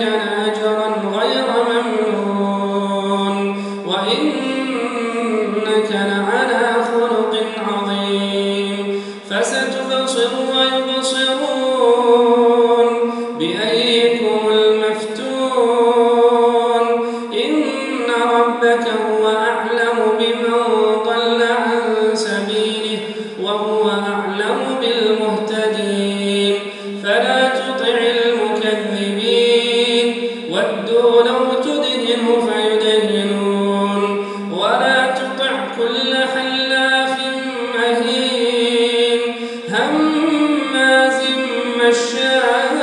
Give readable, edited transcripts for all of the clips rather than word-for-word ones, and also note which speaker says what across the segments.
Speaker 1: لك لأجرا غير ممنون وإنك لعلى خلق عظيم فستبصر ويبصرون بأيكم المفتون إن ربك هو أعلم بمن ضل عن سبيله وهو أعلم بالمهتدين فلا تطع المكذبين ودوا لو تدهن فيدهنون ولا تطع كل حلاف مهين هماز مشاء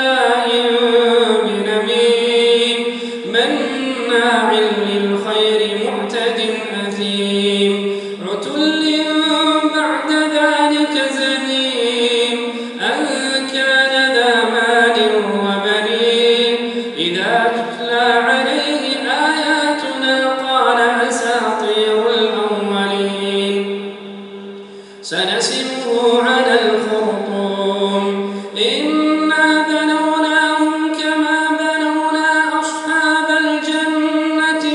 Speaker 1: بنميم مناع للخير معتد أثيم عتل بعد ذلك زنيم أن كان ذا مال وبنين إذا تتلى عليه آياتنا قال أساطير الأولين سنسمه على الخرطوم إنا بلوناهم كما بلونا أصحاب الجنة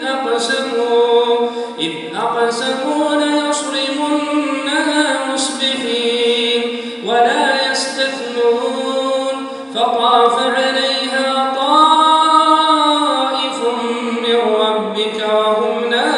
Speaker 1: إذ أقسموا ليصرمنها مصبحين ولا يستثنون فطاف عليها طائف من ربك وهم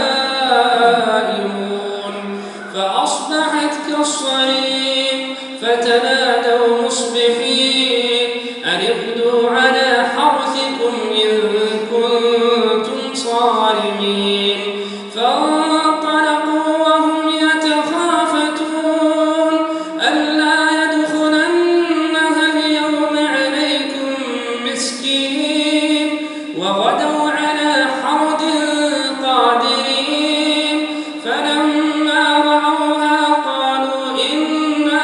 Speaker 1: نائمون فأصبحت كالصريم فتنادوا مصبحين أن اغدوا على حرثكم إن كنتم صارمين فانطلقوا وهم يتخافتون ألا يدخلنها اليوم عليكم مسكين وغدوا على حرد قادرين فلما رأوها قالوا إنا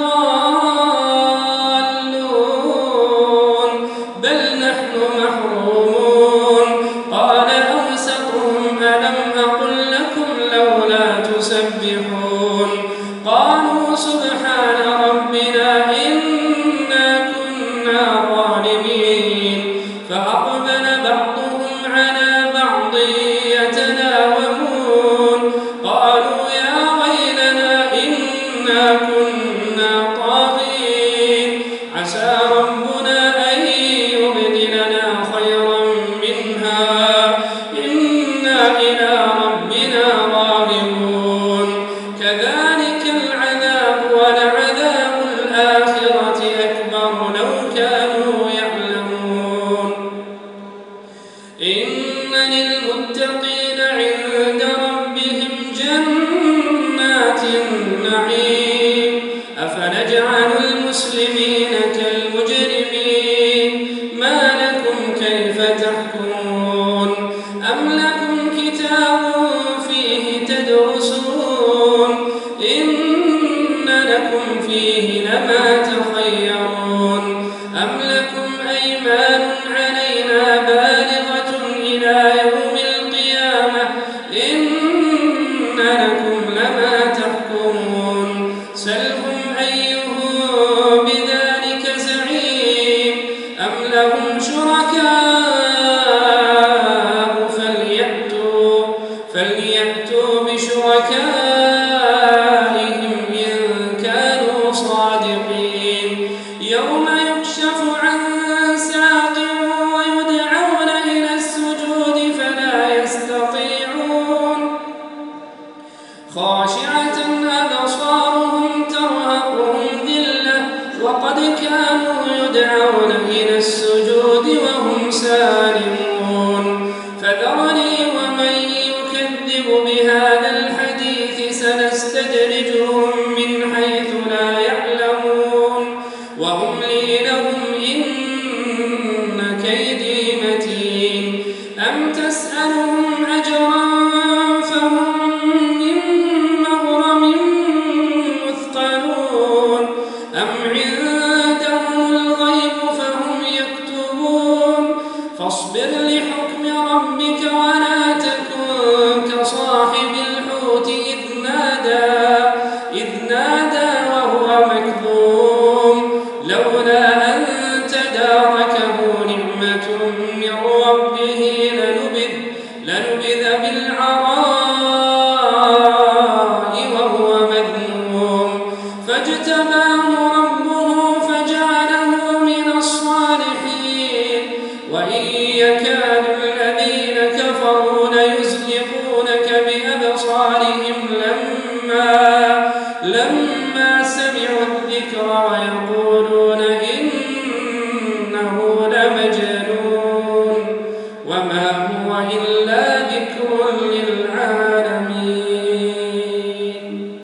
Speaker 1: لضالون بل نحن محرومون قال أوسطهم ألم أقل لكم لولا تسبحون قالوا سبحان ربنا إنا كنا ظالمين فأقبل بعضهم على بعض يتلاومون قالوا يا ويلنا إنا كنا طاغين عسى ربنا أن يبدلنا خيرا منها إنا إلى ربنا راغبون كذلك العذاب ولعذاب الآخرة أكبر لو كانوا يعلمون إن للمتقين عند ربهم جنات النعيم أفنجعل المسلمين كالمجرمين ما لكم كيف تحكمون أم لكم كتاب فيه تدرسون إن لكم فيه لما تخيرون أم لكم أيمان علينا بالغة إلى يوم القيامة إن لكم لما تحكمون سلهم أيهم بذلك زعيم أم لهم شركاء فليأتوا بشركائهم إن كانوا صادقين يوم يكشف عن ساق ويدعون إلى السجود فلا يستطيعون خاشعة أبصارهم ترهقهم ذلة وقد كانوا يدعون إلى السجود وهم سالمون فذرني ومن يكذب بهذا الحديث سنستدرجهم من حيث لا يعلمون وأملي لهم إن كيدي متين أم تسألهم أجرا فهم من مغرم مثقلون أم عندهم الغيب فهم يكتبون فاصبر لحكم ربك ولا تكن كصاحب الحوت إذ نادى وهو مكظوم لولا أن تداركه نعمة لما سمعوا الذكر ويقولون